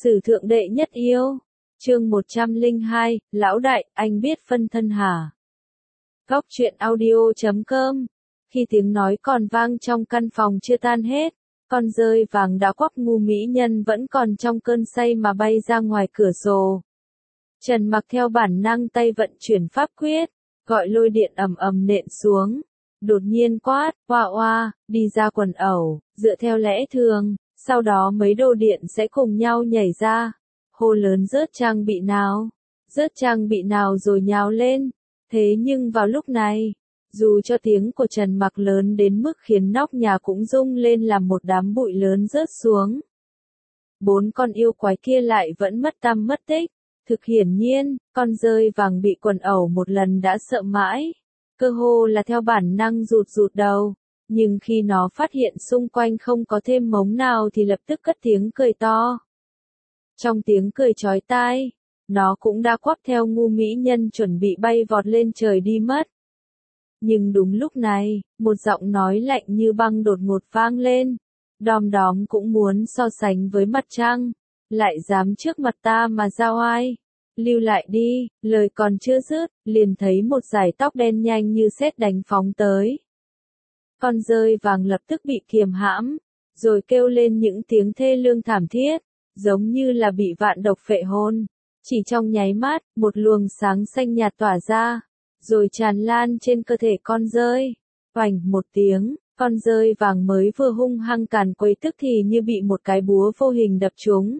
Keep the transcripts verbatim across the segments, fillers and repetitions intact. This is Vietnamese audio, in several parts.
Sử thượng đệ nhất yêu. Chương một trăm lẻ hai, Lão đại, anh biết phân thân hả? Góc truyện audio chấm com. Khi tiếng nói còn vang trong căn phòng chưa tan hết, con dơi vàng đã quắp ngu mỹ nhân vẫn còn trong cơn say mà bay ra ngoài cửa sổ. Trần Mặc theo bản năng tay vận chuyển pháp quyết, gọi lôi điện ầm ầm nện xuống. Đột nhiên quát, oa oa, đi ra quần ẩu, dựa theo lẽ thường, sau đó mấy đồ điện sẽ cùng nhau nhảy ra. Hô lớn rớt trang bị nào, rớt trang bị nào rồi nhào lên. Thế nhưng vào lúc này, dù cho tiếng của Trần Mặc lớn đến mức khiến nóc nhà cũng rung lên làm một đám bụi lớn rớt xuống. Bốn con yêu quái kia lại vẫn mất tăm mất tích. Thực hiển nhiên, con dơi vàng bị quần ẩu một lần đã sợ mãi. Cơ hồ là theo bản năng rụt rụt đầu. Nhưng khi nó phát hiện xung quanh không có thêm mống nào thì lập tức cất tiếng cười to. Trong tiếng cười chói tai, nó cũng đã quắp theo ngu mỹ nhân chuẩn bị bay vọt lên trời đi mất. Nhưng đúng lúc này, một giọng nói lạnh như băng đột ngột vang lên. Đom đóm cũng muốn so sánh với mặt trăng, lại dám trước mặt ta mà giao oai. Lưu lại đi, lời còn chưa dứt, liền thấy một dải tóc đen nhanh như sét đánh phóng tới. Con dơi vàng lập tức bị kiềm hãm, rồi kêu lên những tiếng thê lương thảm thiết, giống như là bị vạn độc phệ hồn. Chỉ trong nháy mắt, một luồng sáng xanh nhạt tỏa ra, rồi tràn lan trên cơ thể con dơi. Oành một tiếng, con dơi vàng mới vừa hung hăng càn quấy tức thì như bị một cái búa vô hình đập trúng.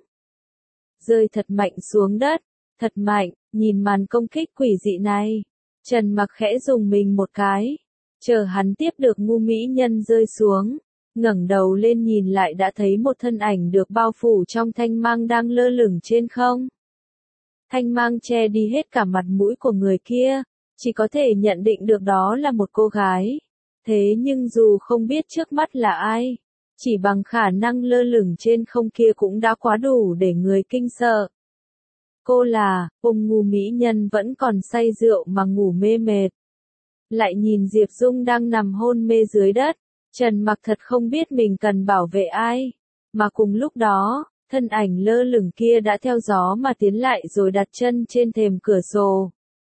Rơi thật mạnh xuống đất, thật mạnh, nhìn màn công kích quỷ dị này. Trần Mặc khẽ dùng mình một cái, chờ hắn tiếp được ngu mỹ nhân rơi xuống. Ngẩng đầu lên nhìn lại đã thấy một thân ảnh được bao phủ trong thanh mang đang lơ lửng trên không. Thanh mang che đi hết cả mặt mũi của người kia, chỉ có thể nhận định được đó là một cô gái. Thế nhưng dù không biết trước mắt là ai, chỉ bằng khả năng lơ lửng trên không kia cũng đã quá đủ để người kinh sợ. Cô là, ông ngu mỹ nhân vẫn còn say rượu mà ngủ mê mệt. Lại nhìn Diệp Dung đang nằm hôn mê dưới đất, Trần Mặc thật không biết mình cần bảo vệ ai. Mà cùng lúc đó, thân ảnh lơ lửng kia đã theo gió mà tiến lại rồi đặt chân trên thềm cửa sổ.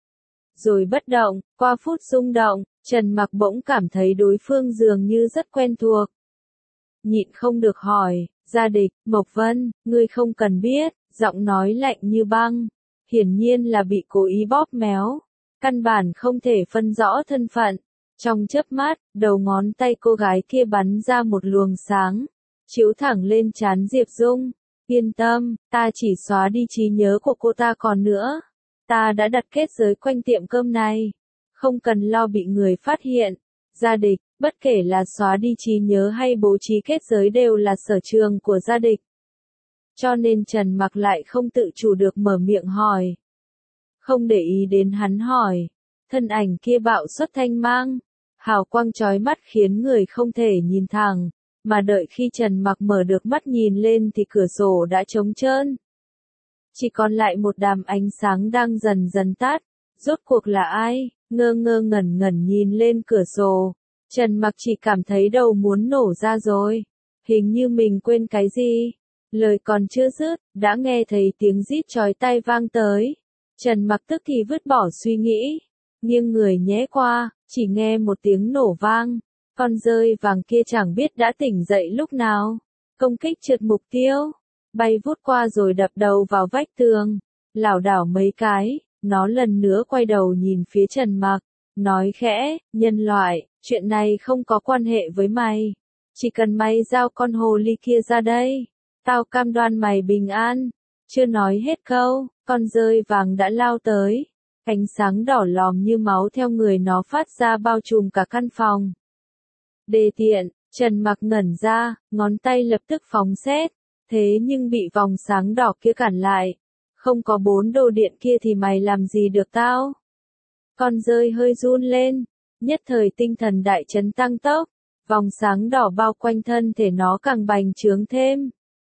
Rồi bất động, qua phút rung động, Trần Mặc bỗng cảm thấy đối phương dường như rất quen thuộc. Nhịn không được hỏi, gia địch, Mộc Vân, ngươi không cần biết, giọng nói lạnh như băng, hiển nhiên là bị cố ý bóp méo, căn bản không thể phân rõ thân phận. Trong chớp mắt, đầu ngón tay cô gái kia bắn ra một luồng sáng, chiếu thẳng lên trán Diệp Dung. Yên tâm, ta chỉ xóa đi trí nhớ của cô ta còn nữa. Ta đã đặt kết giới quanh tiệm cơm này, không cần lo bị người phát hiện. Gia địch, bất kể là xóa đi trí nhớ hay bố trí kết giới đều là sở trường của gia địch. Cho nên Trần Mặc lại không tự chủ được mở miệng hỏi. Không để ý đến hắn hỏi, thân ảnh kia bạo xuất thanh mang, hào quang chói mắt khiến người không thể nhìn thẳng, mà đợi khi Trần Mặc mở được mắt nhìn lên thì cửa sổ đã trống trơn. Chỉ còn lại một đám ánh sáng đang dần dần tắt. Rốt cuộc là ai? Ngơ ngơ ngẩn ngẩn nhìn lên cửa sổ, Trần Mặc chỉ cảm thấy đầu muốn nổ ra rồi. Hình như mình quên cái gì. Lời còn chưa dứt, đã nghe thấy tiếng rít chói tai vang tới. Trần Mặc tức thì vứt bỏ suy nghĩ, nghiêng người nhé qua, chỉ nghe một tiếng nổ vang. Con dơi vàng kia chẳng biết đã tỉnh dậy lúc nào. Công kích trượt mục tiêu, bay vút qua rồi đập đầu vào vách tường, lảo đảo mấy cái. Nó lần nữa quay đầu nhìn phía Trần Mặc, nói khẽ, nhân loại, chuyện này không có quan hệ với mày. Chỉ cần mày giao con hồ ly kia ra đây, tao cam đoan mày bình an. Chưa nói hết câu, con dơi vàng đã lao tới. Ánh sáng đỏ lòm như máu theo người nó phát ra bao trùm cả căn phòng. Đề tiện, Trần Mặc ngẩn ra, ngón tay lập tức phóng sét, thế nhưng bị vòng sáng đỏ kia cản lại. Không có bốn đồ điện kia thì mày làm gì được tao? Con dơi hơi run lên, nhất thời tinh thần đại chấn tăng tốc, vòng sáng đỏ bao quanh thân thể nó càng bành trướng thêm.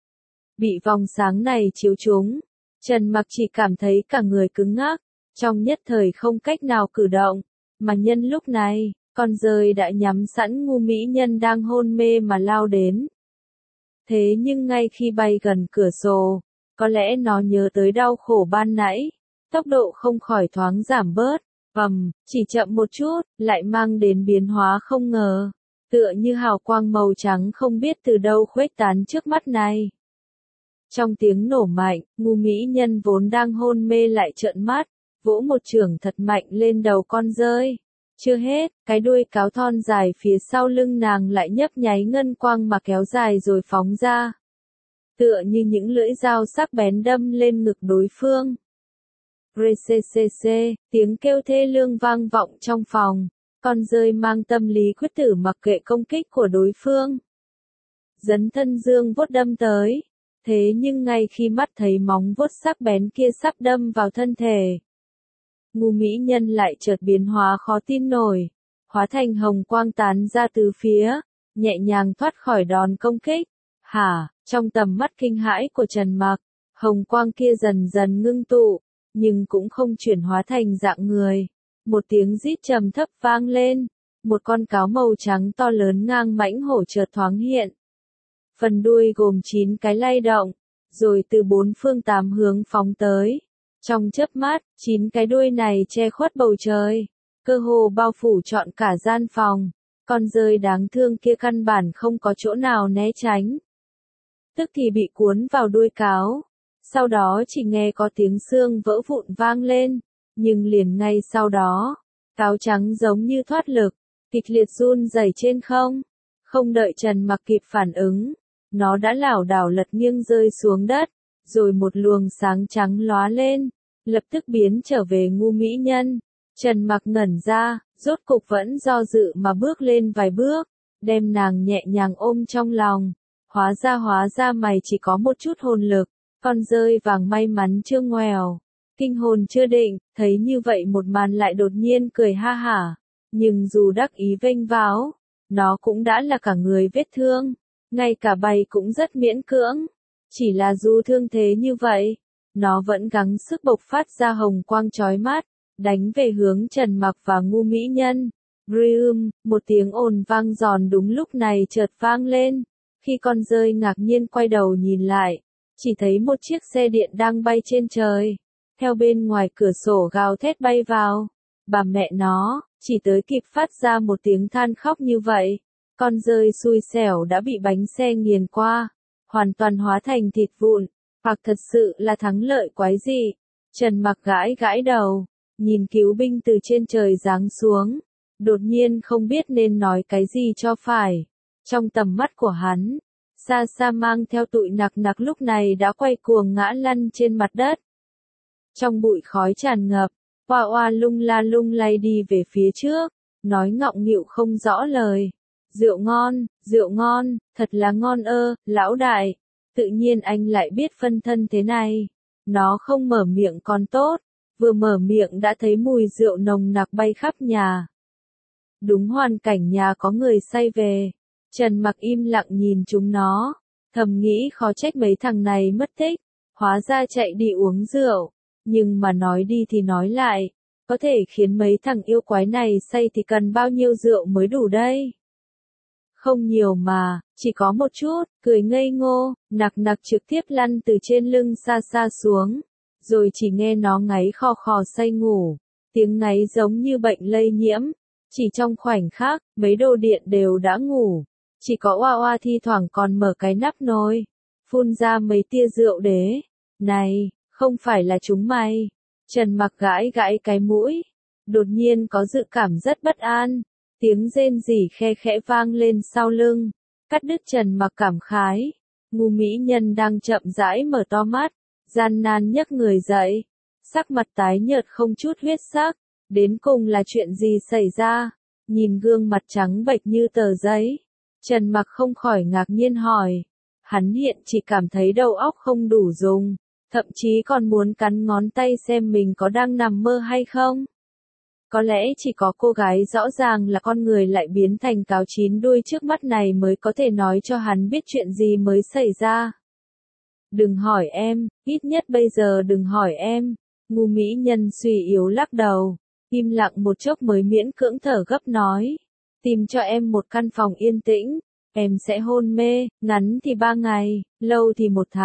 Bị vòng sáng này chiếu trúng, Trần Mặc chỉ cảm thấy cả người cứng ngắc, trong nhất thời không cách nào cử động, mà nhân lúc này, con dơi đã nhắm sẵn ngu mỹ nhân đang hôn mê mà lao đến. Thế nhưng ngay khi bay gần cửa sổ, Có lẽ nó nhớ tới đau khổ ban nãy, tốc độ không khỏi thoáng giảm bớt, ầm, chỉ chậm một chút, lại mang đến biến hóa không ngờ, tựa như hào quang màu trắng không biết từ đâu khuếch tán trước mắt này. Trong tiếng nổ mạnh, ngu mỹ nhân vốn đang hôn mê lại trợn mắt, vỗ một chưởng thật mạnh lên đầu con dơi. Chưa hết, cái đuôi cáo thon dài phía sau lưng nàng lại nhấp nháy ngân quang mà kéo dài rồi phóng ra. Tựa như những lưỡi dao sắc bén đâm lên ngực đối phương. Rccc, tiếng kêu thê lương vang vọng trong phòng, con dơi mang tâm lý quyết tử mặc kệ công kích của đối phương. Dấn thân dương vuốt đâm tới, thế nhưng ngay khi mắt thấy móng vuốt sắc bén kia sắp đâm vào thân thể, ngu mỹ nhân lại chợt biến hóa khó tin nổi, hóa thành hồng quang tán ra từ phía, nhẹ nhàng thoát khỏi đòn công kích. Hả, trong tầm mắt kinh hãi của Trần Mặc, hồng quang kia dần dần ngưng tụ, nhưng cũng không chuyển hóa thành dạng người. Một tiếng rít trầm thấp vang lên, một con cáo màu trắng to lớn ngang mãnh hổ chợt thoáng hiện. Phần đuôi gồm chín cái lay động, rồi từ bốn phương tám hướng phóng tới. Trong chớp mắt, chín cái đuôi này che khuất bầu trời, cơ hồ bao phủ trọn cả gian phòng. Con dơi đáng thương kia căn bản không có chỗ nào né tránh. Tức thì bị cuốn vào đuôi cáo. Sau đó chỉ nghe có tiếng xương vỡ vụn vang lên, nhưng liền ngay sau đó, cáo trắng giống như thoát lực, kịch liệt run rẩy trên không. Không đợi Trần Mặc kịp phản ứng, nó đã lảo đảo lật nghiêng rơi xuống đất, rồi một luồng sáng trắng lóa lên, lập tức biến trở về ngu mỹ nhân. Trần Mặc ngẩn ra, rốt cục vẫn do dự mà bước lên vài bước, đem nàng nhẹ nhàng ôm trong lòng. Hóa ra hóa ra mày chỉ có một chút hồn lực, con dơi vàng may mắn chưa ngoèo, kinh hồn chưa định, thấy như vậy một màn lại đột nhiên cười ha hả, nhưng dù đắc ý vênh váo, nó cũng đã là cả người vết thương, ngay cả bày cũng rất miễn cưỡng, chỉ là dù thương thế như vậy, nó vẫn gắng sức bộc phát ra hồng quang chói mắt, đánh về hướng Trần Mặc và ngu mỹ nhân. Brium, một tiếng ồn vang giòn đúng lúc này chợt vang lên, khi con dơi ngạc nhiên quay đầu nhìn lại, chỉ thấy một chiếc xe điện đang bay trên trời, theo bên ngoài cửa sổ gào thét bay vào. Bà mẹ nó, chỉ tới kịp phát ra một tiếng than khóc như vậy, con dơi xui xẻo đã bị bánh xe nghiền qua, hoàn toàn hóa thành thịt vụn, hoặc thật sự là thắng lợi quái dị. Trần Mặc gãi gãi đầu, nhìn cứu binh từ trên trời giáng xuống, đột nhiên không biết nên nói cái gì cho phải. Trong tầm mắt của hắn, xa xa mang theo tụi nặc nặc lúc này đã quay cuồng ngã lăn trên mặt đất. Trong bụi khói tràn ngập, Hoa Hoa lung la lung lay đi về phía trước, nói ngọng nghịu không rõ lời. Rượu ngon, rượu ngon, thật là ngon ơ, lão đại. Tự nhiên anh lại biết phân thân thế này. Nó không mở miệng còn tốt, vừa mở miệng đã thấy mùi rượu nồng nặc bay khắp nhà. Đúng hoàn cảnh nhà có người say về. Trần Mặc im lặng nhìn chúng nó, thầm nghĩ khó trách mấy thằng này mất tích, hóa ra chạy đi uống rượu. Nhưng mà nói đi thì nói lại, có thể khiến mấy thằng yêu quái này say thì cần bao nhiêu rượu mới đủ đây? Không nhiều mà, chỉ có một chút, cười ngây ngô, nặc nặc trực tiếp lăn từ trên lưng xa xa xuống, rồi chỉ nghe nó ngáy khò khò say ngủ, tiếng ngáy giống như bệnh lây nhiễm, chỉ trong khoảnh khắc, mấy đồ điện đều đã ngủ, chỉ có Hoa Hoa thi thoảng còn mở cái nắp nồi, phun ra mấy tia rượu đế. Này, không phải là chúng mày. Trần Mặc gãi gãi cái mũi, đột nhiên có dự cảm rất bất an, tiếng rên rỉ khe khẽ vang lên sau lưng, cắt đứt Trần Mặc cảm khái. Ngu mỹ nhân đang chậm rãi mở to mắt, gian nan nhấc người dậy, sắc mặt tái nhợt không chút huyết sắc, đến cùng là chuyện gì xảy ra? Nhìn gương mặt trắng bệch như tờ giấy, Trần Mặc không khỏi ngạc nhiên hỏi, hắn hiện chỉ cảm thấy đầu óc không đủ dùng, thậm chí còn muốn cắn ngón tay xem mình có đang nằm mơ hay không. Có lẽ chỉ có cô gái rõ ràng là con người lại biến thành cáo chín đuôi trước mắt này mới có thể nói cho hắn biết chuyện gì mới xảy ra. Đừng hỏi em, ít nhất bây giờ đừng hỏi em. Ngu mỹ nhân suy yếu lắc đầu, im lặng một chốc mới miễn cưỡng thở gấp nói. Tìm cho em một căn phòng yên tĩnh, em sẽ hôn mê, ngắn thì ba ngày, lâu thì một tháng,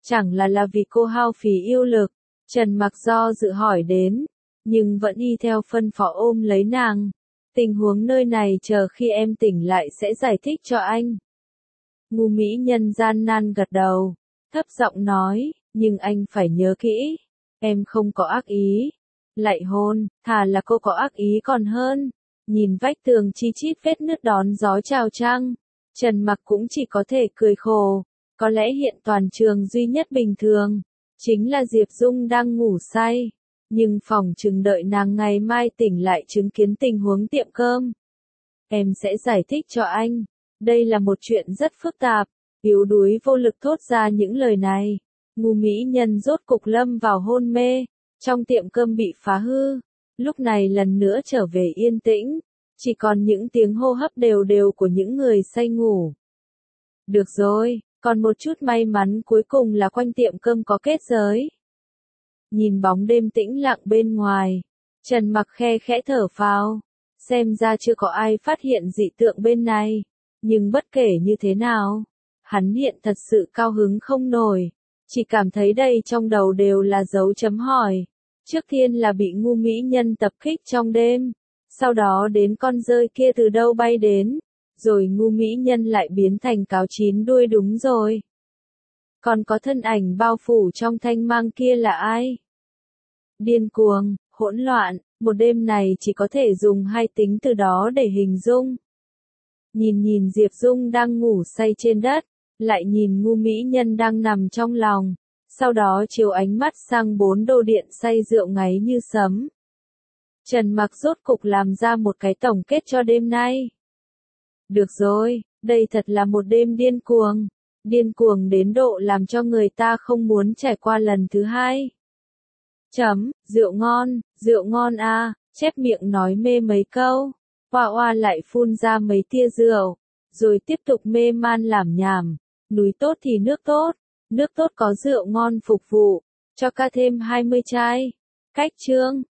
Chẳng là là vì cô hao phí yêu lực, Trần Mặc do dự hỏi đến, nhưng vẫn y theo phân phó ôm lấy nàng. Tình huống nơi này chờ khi em tỉnh lại sẽ giải thích cho anh. Ngu mỹ nhân gian nan gật đầu, thấp giọng nói, nhưng anh phải nhớ kỹ, em không có ác ý. Lại hôn, thà là cô có ác ý còn hơn. Nhìn vách tường chi chít vết nứt đón gió chào trăng, Trần Mặc cũng chỉ có thể cười khổ. Có lẽ hiện toàn trường duy nhất bình thường, chính là Diệp Dung đang ngủ say. Nhưng phòng chừng đợi nàng ngày mai tỉnh lại chứng kiến tình huống tiệm cơm. Em sẽ giải thích cho anh. Đây là một chuyện rất phức tạp. Yếu đuối vô lực thốt ra những lời này. Ngu mỹ nhân rốt cục lâm vào hôn mê. Trong tiệm cơm bị phá hư. Lúc này lần nữa trở về yên tĩnh. Chỉ còn những tiếng hô hấp đều đều của những người say ngủ. Được rồi, còn một chút may mắn cuối cùng là quanh tiệm cơm có kết giới. Nhìn bóng đêm tĩnh lặng bên ngoài, Trần Mặc khe khẽ thở phào, xem ra chưa có ai phát hiện dị tượng bên này, nhưng bất kể như thế nào, hắn hiện thật sự cao hứng không nổi, chỉ cảm thấy đây trong đầu đều là dấu chấm hỏi. Trước tiên là bị ngu mỹ nhân tập kích trong đêm, sau đó đến con dơi kia từ đâu bay đến, rồi ngu mỹ nhân lại biến thành cáo chín đuôi đúng rồi. Còn có thân ảnh bao phủ trong thanh mang kia là ai? Điên cuồng, hỗn loạn, một đêm này chỉ có thể dùng hai tính từ đó để hình dung. Nhìn nhìn Diệp Dung đang ngủ say trên đất, lại nhìn ngu mỹ nhân đang nằm trong lòng, sau đó chiếu ánh mắt sang bốn đồ điện say rượu ngáy như sấm. Trần Mặc rốt cục làm ra một cái tổng kết cho đêm nay. Được rồi, đây thật là một đêm điên cuồng. Điên cuồng đến độ làm cho người ta không muốn trải qua lần thứ hai. Chấm, rượu ngon, rượu ngon à, chép miệng nói mê mấy câu. Hoa hoa lại phun ra mấy tia rượu, rồi tiếp tục mê man làm nhảm. Núi tốt thì nước tốt, nước tốt có rượu ngon phục vụ, cho ca thêm hai mươi chai. Cách chương.